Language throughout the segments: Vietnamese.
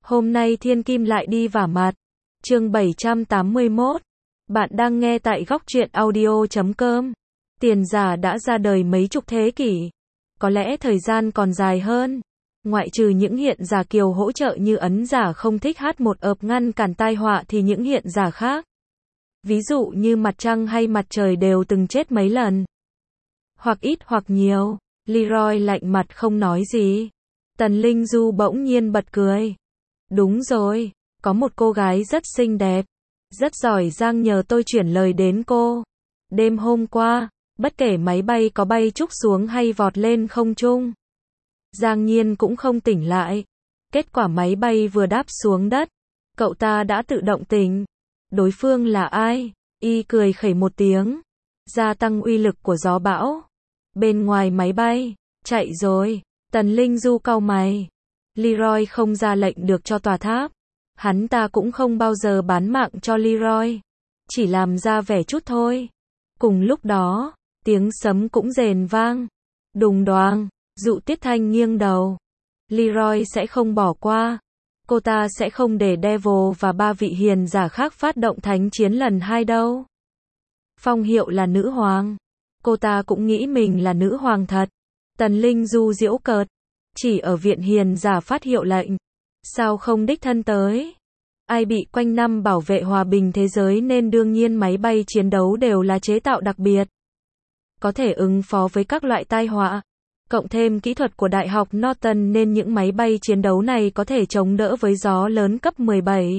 Hôm nay thiên kim lại đi vả mặt. Chương 781. Bạn đang nghe tại góc truyện audio.com. Tiền giả đã ra đời mấy chục thế kỷ. Có lẽ thời gian còn dài hơn. Ngoại trừ những hiện giả kiều hỗ trợ như ấn giả không thích hát một ợp ngăn cản tai họa thì những hiện giả khác, ví dụ như mặt trăng hay mặt trời đều từng chết mấy lần. Hoặc ít hoặc nhiều. Leroy lạnh mặt không nói gì. Tần Linh Du bỗng nhiên bật cười. Đúng rồi, có một cô gái rất xinh đẹp, rất giỏi giang nhờ tôi chuyển lời đến cô. Đêm hôm qua, bất kể máy bay có bay trúc xuống hay vọt lên không trung, Giang Nhiên cũng không tỉnh lại. Kết quả máy bay vừa đáp xuống đất, cậu ta đã tự động tỉnh. Đối phương là ai? Y cười khẩy một tiếng. Gia tăng uy lực của gió bão. Bên ngoài máy bay, chạy rồi. Tần Linh Du cau mày. Leroy không ra lệnh được cho tòa tháp. Hắn ta cũng không bao giờ bán mạng cho Leroy. Chỉ làm ra vẻ chút thôi. Cùng lúc đó, tiếng sấm cũng rền vang. Đùng đoàng, Dụ Tiết Thanh nghiêng đầu. Leroy sẽ không bỏ qua. Cô ta sẽ không để Devil và ba vị hiền giả khác phát động thánh chiến lần hai đâu. Phong hiệu là nữ hoàng. Cô ta cũng nghĩ mình là nữ hoàng thật. Tần Linh Du giễu cợt. Chỉ ở viện hiền giả phát hiệu lệnh. Sao không đích thân tới? Ai bị quanh năm bảo vệ hòa bình thế giới nên đương nhiên máy bay chiến đấu đều là chế tạo đặc biệt. Có thể ứng phó với các loại tai họa. Cộng thêm kỹ thuật của Đại học Norton nên những máy bay chiến đấu này có thể chống đỡ với gió lớn cấp 17.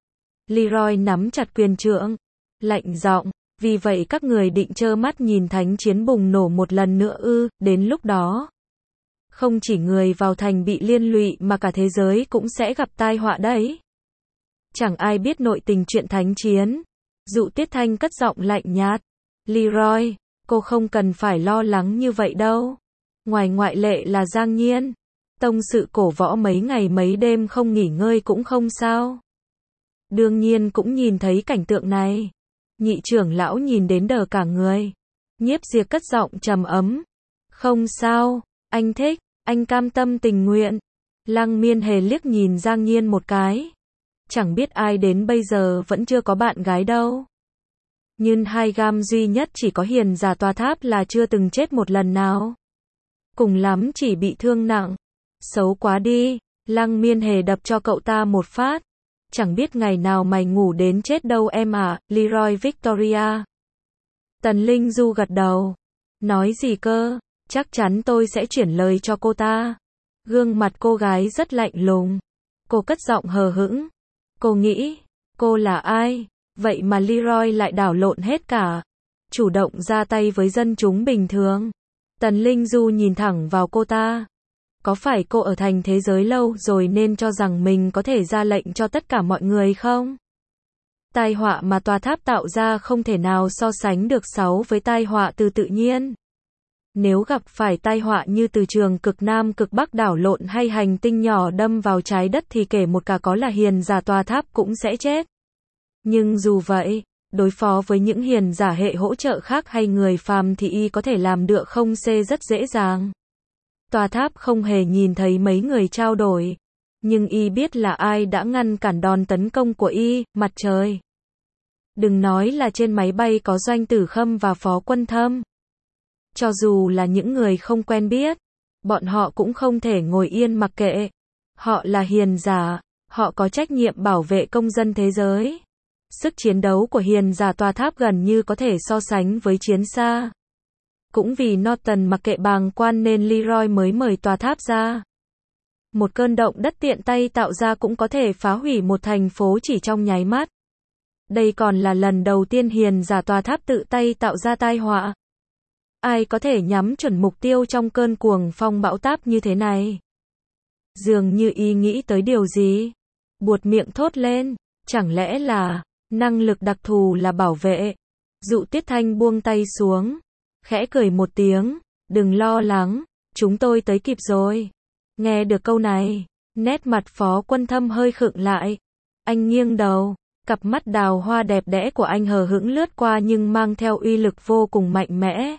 Leroy nắm chặt quyền trượng. Lạnh giọng. Vì vậy các người định trơ mắt nhìn thánh chiến bùng nổ một lần nữa ư? Đến lúc đó, không chỉ người vào thành bị liên lụy mà cả thế giới cũng sẽ gặp tai họa đấy. Chẳng ai biết nội tình chuyện thánh chiến. Dụ Tiết Thanh cất giọng lạnh nhạt. Leroy, cô không cần phải lo lắng như vậy đâu. Ngoài ngoại lệ là Giang Nhiên. Tông sự cổ võ mấy ngày mấy đêm không nghỉ ngơi cũng không sao. Đương nhiên cũng nhìn thấy cảnh tượng này. Nhị trưởng lão nhìn đến đờ cả người. Nhiếp Diệp cất giọng trầm ấm. Không sao, anh thích, anh cam tâm tình nguyện. Lăng Miên Hề liếc nhìn Giang Nhiên một cái. Chẳng biết ai đến bây giờ vẫn chưa có bạn gái đâu. Nhưng hai gam duy nhất chỉ có hiền giả tòa tháp là chưa từng chết một lần nào. Cùng lắm chỉ bị thương nặng. Xấu quá đi. Lăng Miên Hề đập cho cậu ta một phát. Chẳng biết ngày nào mày ngủ đến chết đâu em à, Leroy Victoria. Tần Linh Du gật đầu. Nói gì cơ? Chắc chắn tôi sẽ chuyển lời cho cô ta. Gương mặt cô gái rất lạnh lùng. Cô cất giọng hờ hững. Cô nghĩ, cô là ai? Vậy mà Leroy lại đảo lộn hết cả. Chủ động ra tay với dân chúng bình thường. Tần Linh Du nhìn thẳng vào cô ta. Có phải cô ở thành thế giới lâu rồi nên cho rằng mình có thể ra lệnh cho tất cả mọi người không? Tai họa mà tòa tháp tạo ra không thể nào so sánh được với tai họa từ tự nhiên. Nếu gặp phải tai họa như từ trường cực Nam cực Bắc đảo lộn hay hành tinh nhỏ đâm vào trái đất thì kể một cả có là hiền giả tòa tháp cũng sẽ chết. Nhưng dù vậy, đối phó với những hiền giả hệ hỗ trợ khác hay người phàm thì y có thể làm được không xê rất dễ dàng. Tòa tháp không hề nhìn thấy mấy người trao đổi. Nhưng y biết là ai đã ngăn cản đòn tấn công của y, mặt trời. Đừng nói là trên máy bay có Doanh Tử Khâm và Phó Quân Thâm. Cho dù là những người không quen biết, bọn họ cũng không thể ngồi yên mặc kệ. Họ là hiền giả, họ có trách nhiệm bảo vệ công dân thế giới. Sức chiến đấu của hiền giả tòa tháp gần như có thể so sánh với chiến xa. Cũng vì Norton mặc kệ bàng quan nên Leroy mới mời tòa tháp ra. Một cơn động đất tiện tay tạo ra cũng có thể phá hủy một thành phố chỉ trong nháy mắt. Đây còn là lần đầu tiên hiền giả tòa tháp tự tay tạo ra tai họa. Ai có thể nhắm chuẩn mục tiêu trong cơn cuồng phong bão táp như thế này? Dường như y nghĩ tới điều gì. Buột miệng thốt lên. Chẳng lẽ là năng lực đặc thù là bảo vệ? Dụ Tiết Thanh buông tay xuống. Khẽ cười một tiếng. Đừng lo lắng. Chúng tôi tới kịp rồi. Nghe được câu này, nét mặt Phó Quân Thâm hơi khựng lại. Anh nghiêng đầu. Cặp mắt đào hoa đẹp đẽ của anh hờ hững lướt qua nhưng mang theo uy lực vô cùng mạnh mẽ.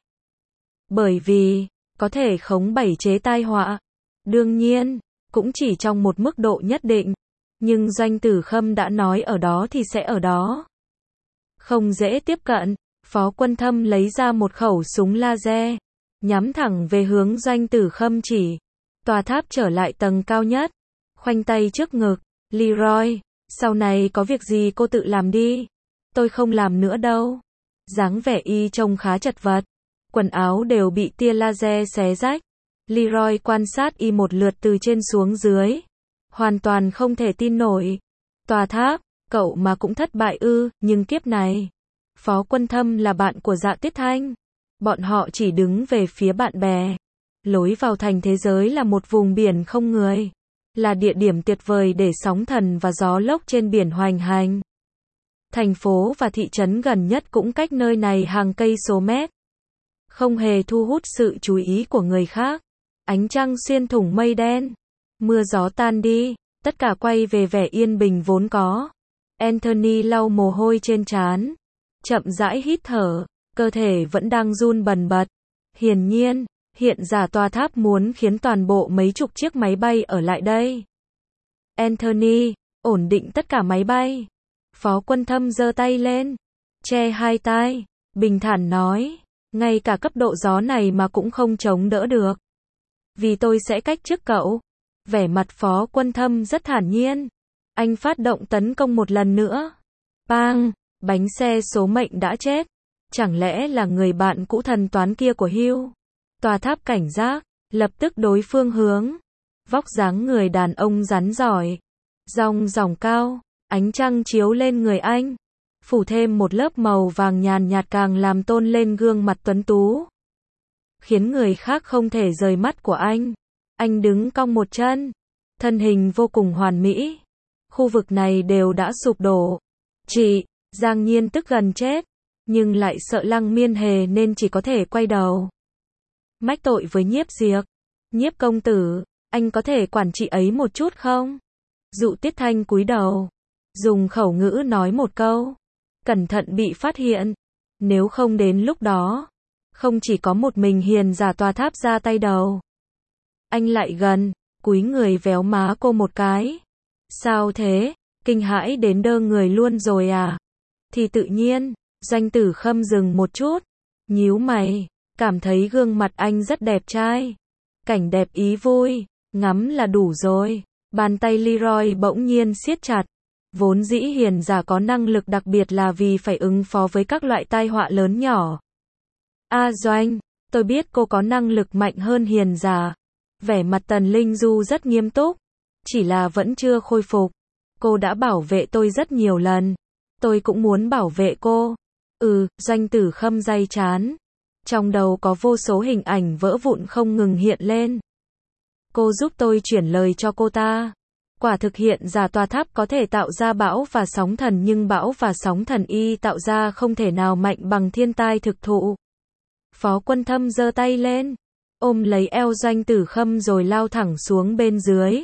Bởi vì, có thể khống bảy chế tai họa. Đương nhiên, cũng chỉ trong một mức độ nhất định. Nhưng Doanh Tử Khâm đã nói ở đó thì sẽ ở đó. Không dễ tiếp cận. Phó Quân Thâm lấy ra một khẩu súng laser, nhắm thẳng về hướng Doanh Tử Khâm chỉ. Tòa tháp trở lại tầng cao nhất, khoanh tay trước ngực. Leroy, sau này có việc gì cô tự làm đi. Tôi không làm nữa đâu. Dáng vẻ y trông khá chật vật. Quần áo đều bị tia laser xé rách. Leroy quan sát y một lượt từ trên xuống dưới. Hoàn toàn không thể tin nổi. Tòa tháp, cậu mà cũng thất bại ư, nhưng kiếp này. Phó Quân Thâm là bạn của Dạ Tuyết Thanh. Bọn họ chỉ đứng về phía bạn bè. Lối vào thành thế giới là một vùng biển không người. Là địa điểm tuyệt vời để sóng thần và gió lốc trên biển hoành hành. Thành phố và thị trấn gần nhất cũng cách nơi này hàng cây số mét. Không hề thu hút sự chú ý của người khác. Ánh trăng xuyên thủng mây đen. Mưa gió tan đi. Tất cả quay về vẻ yên bình vốn có. Anthony lau mồ hôi trên trán. Chậm rãi hít thở. Cơ thể vẫn đang run bần bật. Hiển nhiên, hiện giả tòa tháp muốn khiến toàn bộ mấy chục chiếc máy bay ở lại đây. Anthony, ổn định tất cả máy bay. Phó Quân Thâm giơ tay lên. Che hai tai. Bình thản nói. Ngay cả cấp độ gió này mà cũng không chống đỡ được. Vì tôi sẽ cách chức cậu. Vẻ mặt Phó Quân Thâm rất thản nhiên. Anh phát động tấn công một lần nữa. Bang! Bánh xe số mệnh đã chết. Chẳng lẽ là người bạn cũ thần toán kia của Hugh? Tòa tháp cảnh giác, lập tức đối phương hướng. Vóc dáng người đàn ông rắn giỏi. Dòng dòng cao, ánh trăng chiếu lên người anh. Phủ thêm một lớp màu vàng nhàn nhạt càng làm tôn lên gương mặt tuấn tú. Khiến người khác không thể rời mắt của anh. Anh đứng cong một chân. Thân hình vô cùng hoàn mỹ. Khu vực này đều đã sụp đổ. Chị, Giang Nhiên tức gần chết. Nhưng lại sợ Lăng Miên Hề nên chỉ có thể quay đầu. Mách tội với Nhiếp Diệp. Nhiếp công tử, anh có thể quản chị ấy một chút không? Dụ Tiết Thanh cúi đầu. Dùng khẩu ngữ nói một câu. Cẩn thận bị phát hiện. Nếu không đến lúc đó. Không chỉ có một mình hiền giả tòa tháp ra tay đầu. Anh lại gần, cúi người véo má cô một cái. Sao thế? Kinh hãi đến đơ người luôn rồi à? Thì tự nhiên. Doanh Tử Khâm dừng một chút. Nhíu mày. Cảm thấy gương mặt anh rất đẹp trai. Cảnh đẹp ý vui. Ngắm là đủ rồi. Bàn tay Leroy bỗng nhiên siết chặt. Vốn dĩ hiền giả có năng lực đặc biệt là vì phải ứng phó với các loại tai họa lớn nhỏ. Doanh, tôi biết cô có năng lực mạnh hơn hiền giả. Vẻ mặt Tần Linh Du rất nghiêm túc. Chỉ là vẫn chưa khôi phục. Cô đã bảo vệ tôi rất nhiều lần. Tôi cũng muốn bảo vệ cô. Doanh Tử Khâm day chán. Trong đầu có vô số hình ảnh vỡ vụn không ngừng hiện lên. Cô giúp tôi chuyển lời cho cô ta. Quả thực hiện giả tòa tháp có thể tạo ra bão và sóng thần nhưng bão và sóng thần y tạo ra không thể nào mạnh bằng thiên tai thực thụ. Phó Quân Thâm giơ tay lên. Ôm lấy eo Doanh Tử Khâm rồi lao thẳng xuống bên dưới.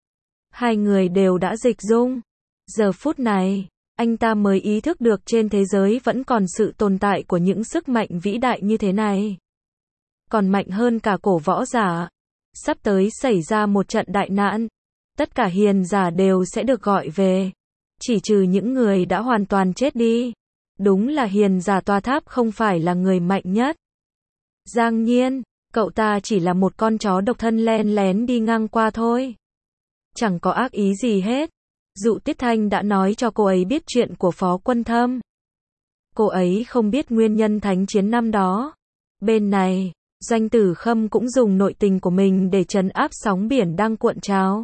Hai người đều đã dịch dung. Giờ phút này. Anh ta mới ý thức được trên thế giới vẫn còn sự tồn tại của những sức mạnh vĩ đại như thế này. Còn mạnh hơn cả cổ võ giả. Sắp tới xảy ra một trận đại nạn. Tất cả hiền giả đều sẽ được gọi về. Chỉ trừ những người đã hoàn toàn chết đi. Đúng là hiền giả tòa tháp không phải là người mạnh nhất. Giang Nhiên, cậu ta chỉ là một con chó độc thân len lén đi ngang qua thôi. Chẳng có ác ý gì hết. Dụ Tiết Thanh đã nói cho cô ấy biết chuyện của Phó Quân Thâm. Cô ấy không biết nguyên nhân thánh chiến năm đó. Bên này, Doanh Tử Khâm cũng dùng nội tình của mình để trấn áp sóng biển đang cuộn trào.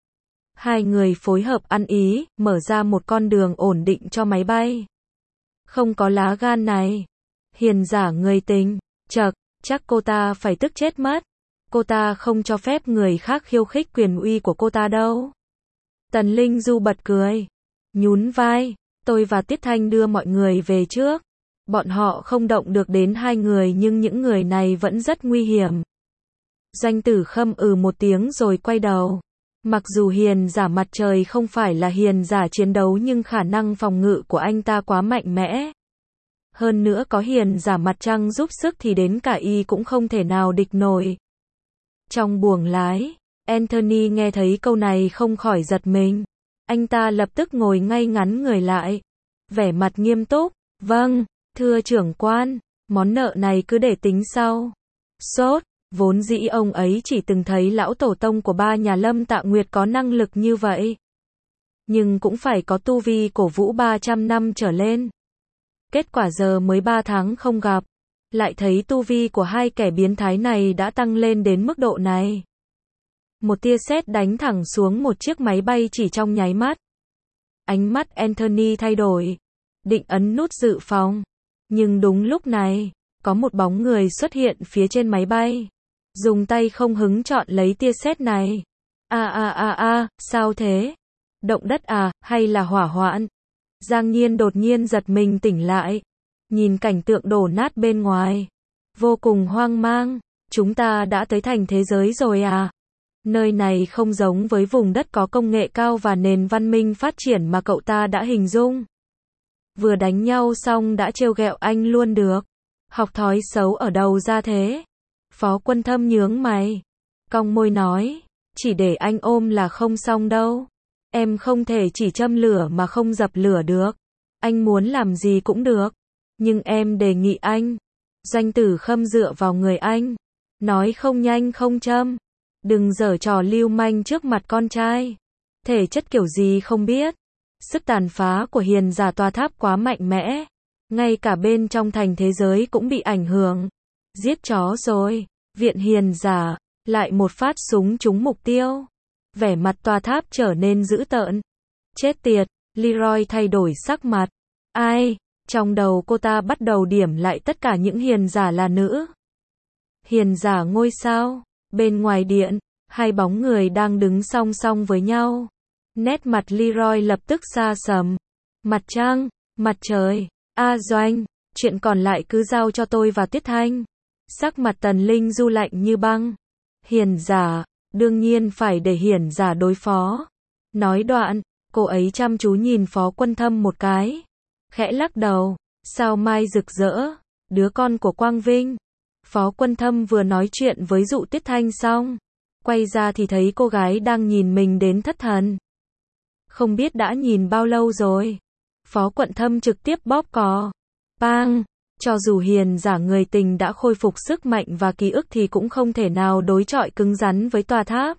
Hai người phối hợp ăn ý, mở ra một con đường ổn định cho máy bay. Không có lá gan này. Hiền giả người tình, chắc cô ta phải tức chết mất. Cô ta không cho phép người khác khiêu khích quyền uy của cô ta đâu. Tần Linh Du bật cười. Nhún vai. Tôi và Tiết Thanh đưa mọi người về trước. Bọn họ không động được đến hai người nhưng những người này vẫn rất nguy hiểm. Doanh Tử Khâm một tiếng rồi quay đầu. Mặc dù hiền giả mặt trời không phải là hiền giả chiến đấu nhưng khả năng phòng ngự của anh ta quá mạnh mẽ. Hơn nữa có hiền giả mặt trăng giúp sức thì đến cả y cũng không thể nào địch nổi. Trong buồng lái, Anthony nghe thấy câu này không khỏi giật mình. Anh ta lập tức ngồi ngay ngắn người lại. Vẻ mặt nghiêm túc. Vâng, thưa trưởng quan, món nợ này cứ để tính sau. Sốt, vốn dĩ ông ấy chỉ từng thấy lão tổ tông của ba nhà Lâm Tạ Nguyệt có năng lực như vậy. Nhưng cũng phải có tu vi cổ vũ 300 năm trở lên. Kết quả giờ mới 3 tháng không gặp, lại thấy tu vi của hai kẻ biến thái này đã tăng lên đến mức độ này. Một tia sét đánh thẳng xuống một chiếc máy bay chỉ trong nháy mắt. Ánh mắt Anthony thay đổi, định ấn nút dự phòng. Nhưng đúng lúc này, có một bóng người xuất hiện phía trên máy bay. Dùng tay không hứng chọn lấy tia sét này. Sao thế? Động đất à, hay là hỏa hoạn? Giang Nhiên đột nhiên giật mình tỉnh lại. Nhìn cảnh tượng đổ nát bên ngoài. Vô cùng hoang mang. Chúng ta đã tới thành thế giới rồi à? Nơi này không giống với vùng đất có công nghệ cao và nền văn minh phát triển mà cậu ta đã hình dung. Vừa đánh nhau xong đã trêu ghẹo anh luôn được. Học thói xấu ở đầu ra thế. Phó Quân Thâm nhướng mày. Cong môi nói. Chỉ để anh ôm là không xong đâu. Em không thể chỉ châm lửa mà không dập lửa được. Anh muốn làm gì cũng được. Nhưng em đề nghị anh. Doanh Tử Khâm dựa vào người anh. Nói không nhanh không châm. Đừng giở trò lưu manh trước mặt con trai. Thể chất kiểu gì không biết. Sức tàn phá của hiền giả tòa tháp quá mạnh mẽ. Ngay cả bên trong thành thế giới cũng bị ảnh hưởng. Giết chó rồi. Viện hiền giả. Lại một phát súng trúng mục tiêu. Vẻ mặt tòa tháp trở nên dữ tợn. Chết tiệt. Leroy thay đổi sắc mặt. Ai? Trong đầu cô ta bắt đầu điểm lại tất cả những hiền giả là nữ. Hiền giả ngôi sao. Bên ngoài điện, hai bóng người đang đứng song song với nhau. Nét mặt Leroy lập tức xa sầm. Mặt trăng, mặt trời, Doanh, chuyện còn lại cứ giao cho tôi và Tuyết Thanh. Sắc mặt Tần Linh Du lạnh như băng. Hiền giả, đương nhiên phải để hiền giả đối phó. Nói đoạn, cô ấy chăm chú nhìn Phó Quân Thâm một cái. Khẽ lắc đầu, sao mai rực rỡ, đứa con của Quang Vinh. Phó Quân Thâm vừa nói chuyện với Dụ Tuyết Thanh xong, quay ra thì thấy cô gái đang nhìn mình đến thất thần. Không biết đã nhìn bao lâu rồi. Phó Quân Thâm trực tiếp bóp cò. Bang! Cho dù hiền giả người tình đã khôi phục sức mạnh và ký ức thì cũng không thể nào đối chọi cứng rắn với tòa tháp.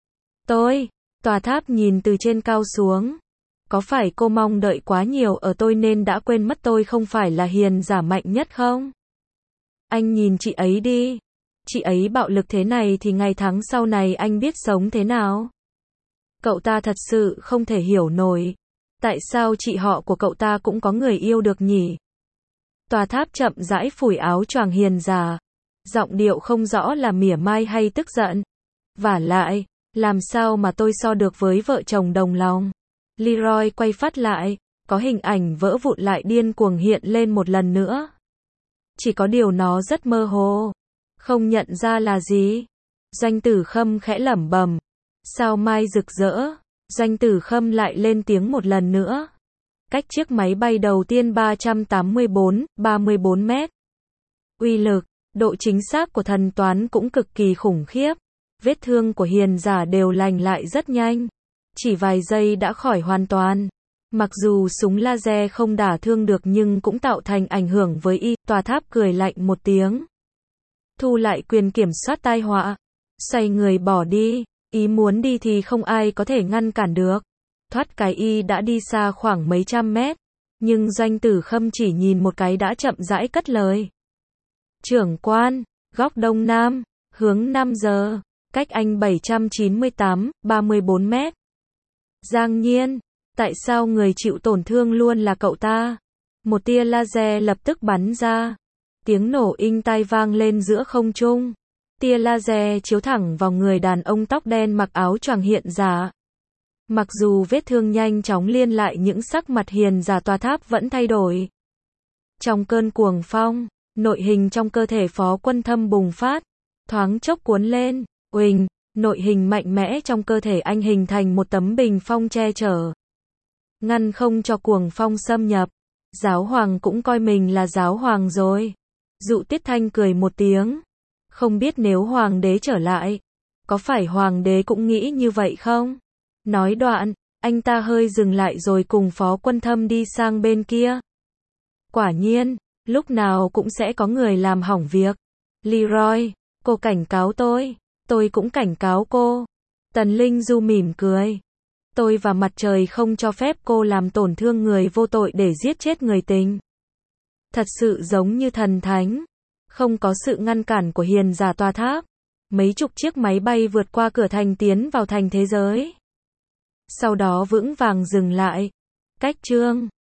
Tòa tháp nhìn từ trên cao xuống. Có phải cô mong đợi quá nhiều ở tôi nên đã quên mất tôi không phải là hiền giả mạnh nhất không? Anh nhìn chị ấy đi. Chị ấy bạo lực thế này thì ngày tháng sau này anh biết sống thế nào? Cậu ta thật sự không thể hiểu nổi. Tại sao chị họ của cậu ta cũng có người yêu được nhỉ? Tòa tháp chậm rãi phủi áo choàng hiền giả. Giọng điệu không rõ là mỉa mai hay tức giận. Vả lại, làm sao mà tôi so được với vợ chồng đồng lòng? Leroy quay phát lại, có hình ảnh vỡ vụn lại điên cuồng hiện lên một lần nữa. Chỉ có điều nó rất mơ hồ, không nhận ra là gì. Doanh Tử Khâm khẽ lẩm bẩm. Sao mai rực rỡ? Doanh Tử Khâm lại lên tiếng một lần nữa. Cách chiếc máy bay đầu tiên 34 mét. Uy lực, độ chính xác của thần toán cũng cực kỳ khủng khiếp. Vết thương của hiền giả đều lành lại rất nhanh. Chỉ vài giây đã khỏi hoàn toàn. Mặc dù súng laser không đả thương được nhưng cũng tạo thành ảnh hưởng với y. Tòa tháp cười lạnh một tiếng. Thu lại quyền kiểm soát tai họa. Xoay người bỏ đi. Ý muốn đi thì không ai có thể ngăn cản được. Thoát cái y đã đi xa khoảng mấy trăm mét. Nhưng Doanh Tử Khâm chỉ nhìn một cái đã chậm rãi cất lời. Trưởng quan, góc đông nam, hướng 5 giờ, cách anh 34 mét. Giang Nhiên, tại sao người chịu tổn thương luôn là cậu ta? Một tia laser lập tức bắn ra. Tiếng nổ inh tai vang lên giữa không trung. Tia laser chiếu thẳng vào người đàn ông tóc đen mặc áo choàng hiện giả. Mặc dù vết thương nhanh chóng liên lại những sắc mặt hiền giả tòa tháp vẫn thay đổi. Trong cơn cuồng phong, nội hình trong cơ thể Phó Quân Thâm bùng phát, thoáng chốc cuốn lên, uỳnh, nội hình mạnh mẽ trong cơ thể anh hình thành một tấm bình phong che chở. Ngăn không cho cuồng phong xâm nhập. Giáo hoàng cũng coi mình là giáo hoàng rồi. Dụ Tiết Thanh cười một tiếng. Không biết nếu hoàng đế trở lại, có phải hoàng đế cũng nghĩ như vậy không? Nói đoạn, Anh ta hơi dừng lại rồi cùng Phó Quân Thâm đi sang bên kia. Quả nhiên, lúc nào cũng sẽ có người làm hỏng việc. Leroy, cô cảnh cáo tôi cũng cảnh cáo cô. Tần Linh Du mỉm cười. Tôi và mặt trời không cho phép cô làm tổn thương người vô tội để giết chết người tình. Thật sự giống như thần thánh. Không có sự ngăn cản của hiền giả tòa tháp. Mấy chục chiếc máy bay vượt qua cửa thành tiến vào thành thế giới. Sau đó vững vàng dừng lại. Cách chương